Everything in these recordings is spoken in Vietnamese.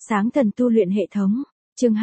Sáng thần tu luyện hệ thống. Chương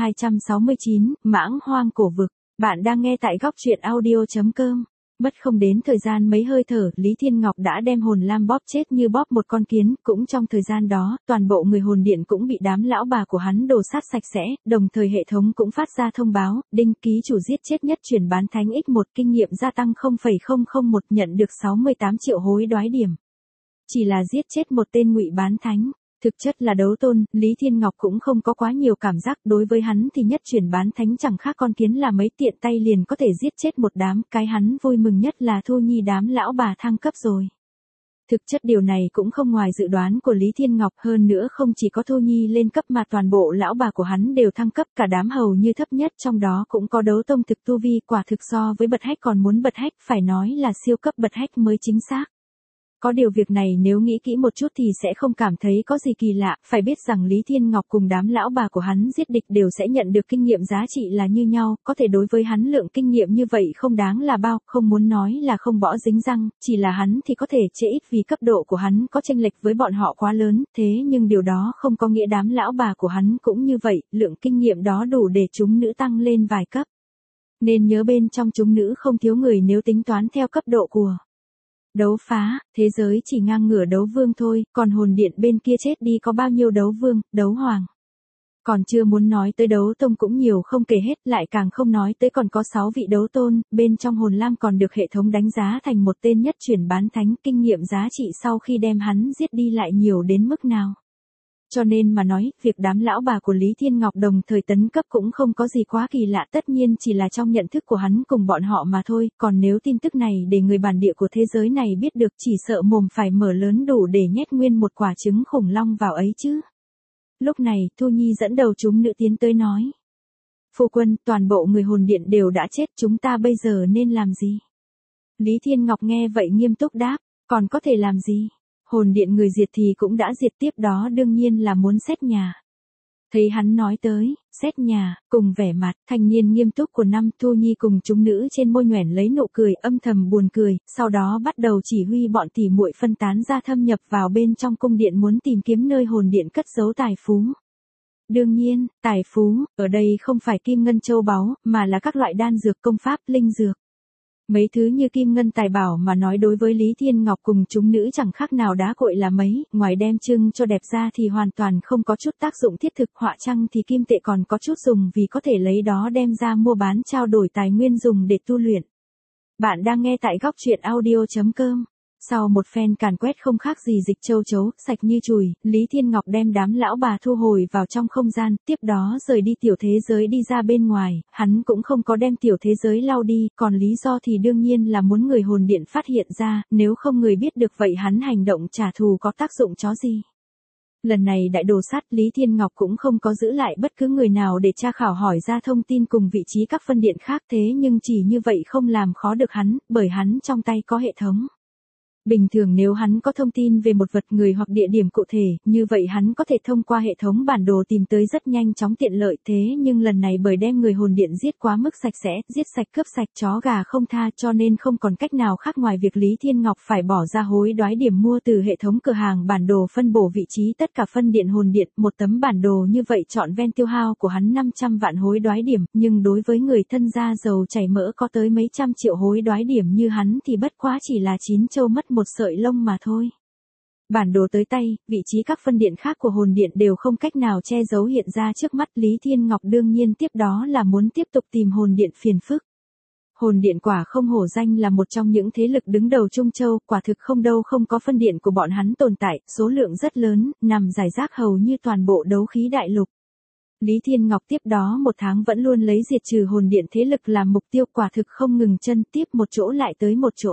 269, Mãng hoang cổ vực. Bạn đang nghe tại góc truyện audio.com. Mất không đến thời gian mấy hơi thở, Lý Thiên Ngọc đã đem hồn lam bóp chết như bóp một con kiến, cũng trong thời gian đó, toàn bộ người hồn điện cũng bị đám lão bà của hắn đồ sát sạch sẽ, đồng thời hệ thống cũng phát ra thông báo, đinh ký chủ giết chết nhất chuyển bán thánh X1 kinh nghiệm gia tăng 0,001 nhận được 68 triệu hối đoái điểm. Chỉ là giết chết một tên ngụy bán thánh. Thực chất là đấu tôn, Lý Thiên Ngọc cũng không có quá nhiều cảm giác, đối với hắn thì nhất chuyển bán thánh chẳng khác con kiến là mấy, tiện tay liền có thể giết chết một đám, cái hắn vui mừng nhất là Thu Nhi đám lão bà thăng cấp rồi. Thực chất điều này cũng không ngoài dự đoán của Lý Thiên Ngọc, hơn nữa không chỉ có Thu Nhi lên cấp mà toàn bộ lão bà của hắn đều thăng cấp, cả đám hầu như thấp nhất trong đó cũng có đấu tông thực tu vi, quả thực so với bật hách còn muốn bật hách, phải nói là siêu cấp bật hách mới chính xác. Có điều việc này nếu nghĩ kỹ một chút thì sẽ không cảm thấy có gì kỳ lạ, phải biết rằng Lý Thiên Ngọc cùng đám lão bà của hắn giết địch đều sẽ nhận được kinh nghiệm giá trị là như nhau, có thể đối với hắn lượng kinh nghiệm như vậy không đáng là bao, không muốn nói là không bỏ dính răng, chỉ là hắn thì có thể chê ít vì cấp độ của hắn có chênh lệch với bọn họ quá lớn, thế nhưng điều đó không có nghĩa đám lão bà của hắn cũng như vậy, lượng kinh nghiệm đó đủ để chúng nữ tăng lên vài cấp. Nên nhớ bên trong chúng nữ không thiếu người nếu tính toán theo cấp độ của đấu phá, thế giới chỉ ngang ngửa đấu vương thôi, còn hồn điện bên kia chết đi có bao nhiêu đấu vương, đấu hoàng. Còn chưa muốn nói tới đấu tông cũng nhiều không kể hết, lại càng không nói tới còn có 6 vị đấu tôn, bên trong hồn lam còn được hệ thống đánh giá thành một tên nhất chuyển bán thánh, kinh nghiệm giá trị sau khi đem hắn giết đi lại nhiều đến mức nào. Cho nên mà nói, việc đám lão bà của Lý Thiên Ngọc đồng thời tấn cấp cũng không có gì quá kỳ lạ, tất nhiên chỉ là trong nhận thức của hắn cùng bọn họ mà thôi, còn nếu tin tức này để người bản địa của thế giới này biết được chỉ sợ mồm phải mở lớn đủ để nhét nguyên một quả trứng khủng long vào ấy chứ. Lúc này, Thu Nhi dẫn đầu chúng nữ tiến tới nói. Phu quân, toàn bộ người hồn điện đều đã chết, chúng ta bây giờ nên làm gì? Lý Thiên Ngọc nghe vậy nghiêm túc đáp, còn có thể làm gì? Hồn điện người diệt thì cũng đã diệt, tiếp đó đương nhiên là muốn xét nhà. Thấy hắn nói tới, xét nhà, cùng vẻ mặt thanh niên nghiêm túc của năm, Thu Nhi cùng chúng nữ trên môi nhoẻn lấy nụ cười, âm thầm buồn cười, sau đó bắt đầu chỉ huy bọn tỉ muội phân tán ra thâm nhập vào bên trong cung điện muốn tìm kiếm nơi hồn điện cất giấu tài phú. Đương nhiên, tài phú, ở đây không phải kim ngân châu báu, mà là các loại đan dược, công pháp, linh dược. Mấy thứ như kim ngân tài bảo mà nói đối với Lý Thiên Ngọc cùng chúng nữ chẳng khác nào đá cội là mấy, ngoài đem trưng cho đẹp ra thì hoàn toàn không có chút tác dụng thiết thực, họa chăng thì kim tệ còn có chút dùng vì có thể lấy đó đem ra mua bán trao đổi tài nguyên dùng để tu luyện. Bạn đang nghe tại góc truyện audio.com. Sau một phen càn quét không khác gì dịch châu chấu, sạch như chùi, Lý Thiên Ngọc đem đám lão bà thu hồi vào trong không gian, tiếp đó rời đi tiểu thế giới đi ra bên ngoài, hắn cũng không có đem tiểu thế giới lau đi, còn lý do thì đương nhiên là muốn người hồn điện phát hiện ra, nếu không người biết được vậy hắn hành động trả thù có tác dụng chó gì. Lần này đại đồ sát, Lý Thiên Ngọc cũng không có giữ lại bất cứ người nào để tra khảo hỏi ra thông tin cùng vị trí các phân điện khác, thế nhưng chỉ như vậy không làm khó được hắn, bởi hắn trong tay có hệ thống. Bình thường nếu hắn có thông tin về một vật người hoặc địa điểm cụ thể, như vậy hắn có thể thông qua hệ thống bản đồ tìm tới rất nhanh chóng tiện lợi, thế nhưng lần này bởi đem người hồn điện giết quá mức sạch sẽ, giết sạch cướp sạch chó gà không tha, cho nên không còn cách nào khác ngoài việc Lý Thiên Ngọc phải bỏ ra hối đoái điểm mua từ hệ thống cửa hàng bản đồ phân bổ vị trí tất cả phân điện hồn điện, một tấm bản đồ như vậy trọn ven tiêu hao của hắn 500 vạn hối đoái điểm, nhưng đối với người thân gia giàu chảy mỡ có tới mấy trăm triệu hối đoái điểm như hắn thì bất quá chỉ là 9 châu mất một sợi lông mà thôi. Bản đồ tới tay, vị trí các phân điện khác của hồn điện đều không cách nào che giấu hiện ra trước mắt Lý Thiên Ngọc, đương nhiên tiếp đó là muốn tiếp tục tìm hồn điện phiền phức. Hồn điện quả không hổ danh là một trong những thế lực đứng đầu Trung Châu, quả thực không đâu không có phân điện của bọn hắn tồn tại, số lượng rất lớn, nằm rải rác hầu như toàn bộ đấu khí đại lục. Lý Thiên Ngọc tiếp đó một tháng vẫn luôn lấy diệt trừ hồn điện thế lực làm mục tiêu, quả thực không ngừng chân, tiếp một chỗ lại tới một chỗ.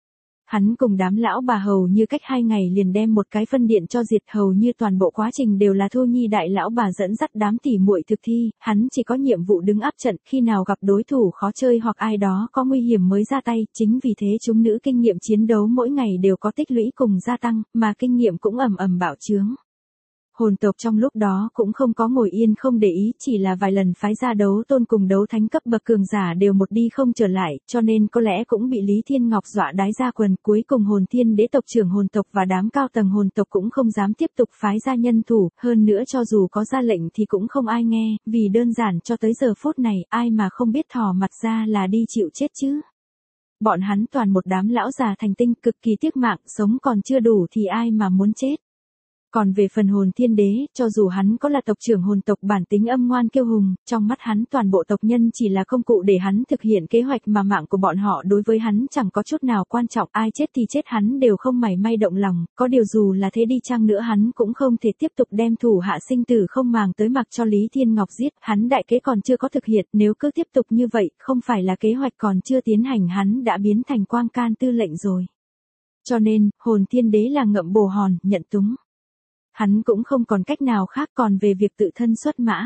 Hắn cùng đám lão bà hầu như cách 2 ngày liền đem một cái phân điện cho diệt, hầu như toàn bộ quá trình đều là Thu Nhi đại lão bà dẫn dắt đám tỉ muội thực thi, hắn chỉ có nhiệm vụ đứng áp trận, khi nào gặp đối thủ khó chơi hoặc ai đó có nguy hiểm mới ra tay, chính vì thế chúng nữ kinh nghiệm chiến đấu mỗi ngày đều có tích lũy cùng gia tăng, mà kinh nghiệm cũng ầm ầm bạo chướng. Hồn tộc trong lúc đó cũng không có ngồi yên không để ý, chỉ là vài lần phái ra đấu tôn cùng đấu thánh cấp bậc cường giả đều một đi không trở lại, cho nên có lẽ cũng bị Lý Thiên Ngọc dọa đái ra quần. Cuối cùng Hồn Thiên Đế tộc trưởng hồn tộc và đám cao tầng hồn tộc cũng không dám tiếp tục phái ra nhân thủ, hơn nữa cho dù có ra lệnh thì cũng không ai nghe, vì đơn giản cho tới giờ phút này ai mà không biết thò mặt ra là đi chịu chết chứ. Bọn hắn toàn một đám lão già thành tinh cực kỳ tiếc mạng, sống còn chưa đủ thì ai mà muốn chết. Còn về phần Hồn Thiên Đế, cho dù hắn có là tộc trưởng hồn tộc bản tính âm ngoan kiêu hùng, trong mắt hắn toàn bộ tộc nhân chỉ là công cụ để hắn thực hiện kế hoạch mà mạng của bọn họ đối với hắn chẳng có chút nào quan trọng, ai chết thì chết hắn đều không mảy may động lòng, có điều dù là thế đi chăng nữa hắn cũng không thể tiếp tục đem thủ hạ sinh tử không màng tới mặc cho Lý Thiên Ngọc giết, hắn đại kế còn chưa có thực hiện, nếu cứ tiếp tục như vậy, không phải là kế hoạch còn chưa tiến hành hắn đã biến thành quang can tư lệnh rồi. Cho nên, Hồn Thiên Đế là ngậm bồ hòn, nhận túng. Hắn cũng không còn cách nào khác, còn về việc tự thân xuất mã.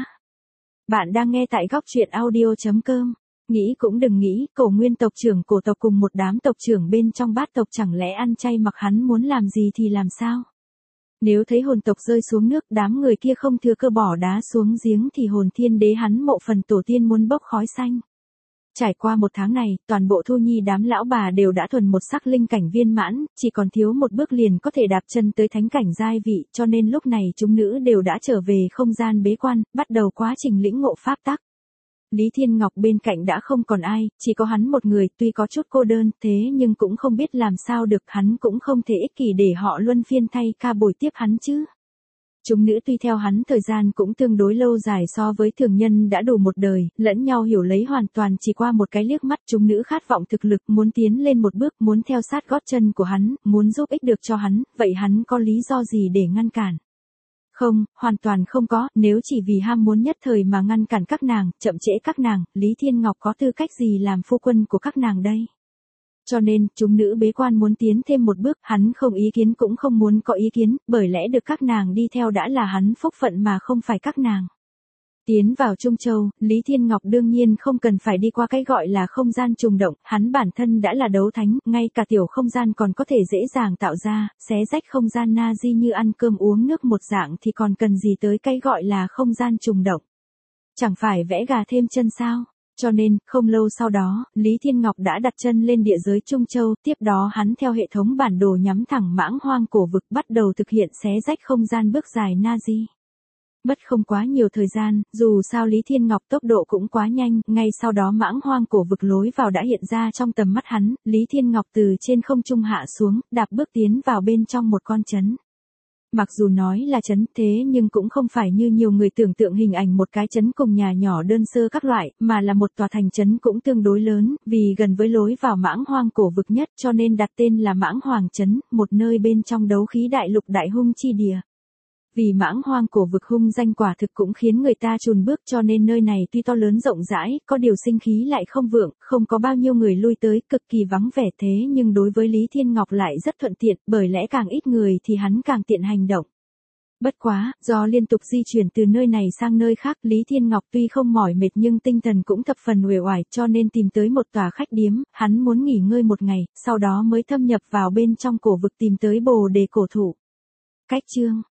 Bạn đang nghe tại góc truyện audio.com. Nghĩ cũng đừng nghĩ, Cổ Nguyên tộc trưởng cổ tộc cùng một đám tộc trưởng bên trong bát tộc chẳng lẽ ăn chay mặc hắn muốn làm gì thì làm sao? Nếu thấy hồn tộc rơi xuống nước, đám người kia không thừa cơ bỏ đá xuống giếng thì Hồn Thiên Đế hắn mộ phần tổ tiên muốn bốc khói xanh. Trải qua một tháng này, toàn bộ Thu Nhi đám lão bà đều đã thuần một sắc linh cảnh viên mãn, chỉ còn thiếu một bước liền có thể đạp chân tới thánh cảnh giai vị, cho nên lúc này chúng nữ đều đã trở về không gian bế quan, bắt đầu quá trình lĩnh ngộ pháp tắc. Lý Thiên Ngọc bên cạnh đã không còn ai, chỉ có hắn một người, tuy có chút cô đơn, thế nhưng cũng không biết làm sao được, hắn cũng không thể ích kỷ để họ luân phiên thay ca bồi tiếp hắn chứ. Chúng nữ tuy theo hắn thời gian cũng tương đối lâu dài so với thường nhân đã đủ một đời, lẫn nhau hiểu lấy hoàn toàn chỉ qua một cái liếc mắt. Chúng nữ khát vọng thực lực, muốn tiến lên một bước, muốn theo sát gót chân của hắn, muốn giúp ích được cho hắn, vậy hắn có lý do gì để ngăn cản? Không, hoàn toàn không có, nếu chỉ vì ham muốn nhất thời mà ngăn cản các nàng, chậm trễ các nàng, Lý Thiên Ngọc có tư cách gì làm phu quân của các nàng đây? Cho nên, chúng nữ bế quan muốn tiến thêm một bước, hắn không ý kiến cũng không muốn có ý kiến, bởi lẽ được các nàng đi theo đã là hắn phúc phận mà không phải các nàng. Tiến vào Trung Châu, Lý Thiên Ngọc đương nhiên không cần phải đi qua cái gọi là không gian trùng động, hắn bản thân đã là đấu thánh, ngay cả tiểu không gian còn có thể dễ dàng tạo ra, xé rách không gian na di như ăn cơm uống nước một dạng thì còn cần gì tới cái gọi là không gian trùng động. Chẳng phải vẽ gà thêm chân sao? Cho nên, không lâu sau đó, Lý Thiên Ngọc đã đặt chân lên địa giới Trung Châu, tiếp đó hắn theo hệ thống bản đồ nhắm thẳng Mãng Hoang cổ vực bắt đầu thực hiện xé rách không gian bước dài Nazi. Mất không quá nhiều thời gian, dù sao Lý Thiên Ngọc tốc độ cũng quá nhanh, ngay sau đó Mãng Hoang cổ vực lối vào đã hiện ra trong tầm mắt hắn, Lý Thiên Ngọc từ trên không trung hạ xuống, đạp bước tiến vào bên trong một con trấn. Mặc dù nói là trấn thế nhưng cũng không phải như nhiều người tưởng tượng hình ảnh một cái trấn cùng nhà nhỏ đơn sơ các loại, mà là một tòa thành trấn cũng tương đối lớn, vì gần với lối vào Mãng Hoang cổ vực nhất cho nên đặt tên là Mãng Hoàng trấn, một nơi bên trong đấu khí đại lục đại hung chi địa. Vì Mãng Hoang cổ vực hung danh quả thực cũng khiến người ta chùn bước, cho nên nơi này tuy to lớn rộng rãi, có điều sinh khí lại không vượng, không có bao nhiêu người lui tới, cực kỳ vắng vẻ, thế nhưng đối với Lý Thiên Ngọc lại rất thuận tiện, bởi lẽ càng ít người thì hắn càng tiện hành động. Bất quá, do liên tục di chuyển từ nơi này sang nơi khác, Lý Thiên Ngọc tuy không mỏi mệt nhưng tinh thần cũng thập phần uể oải, cho nên tìm tới một tòa khách điếm, hắn muốn nghỉ ngơi một ngày, sau đó mới thâm nhập vào bên trong cổ vực tìm tới Bồ Đề cổ thụ. Cách chương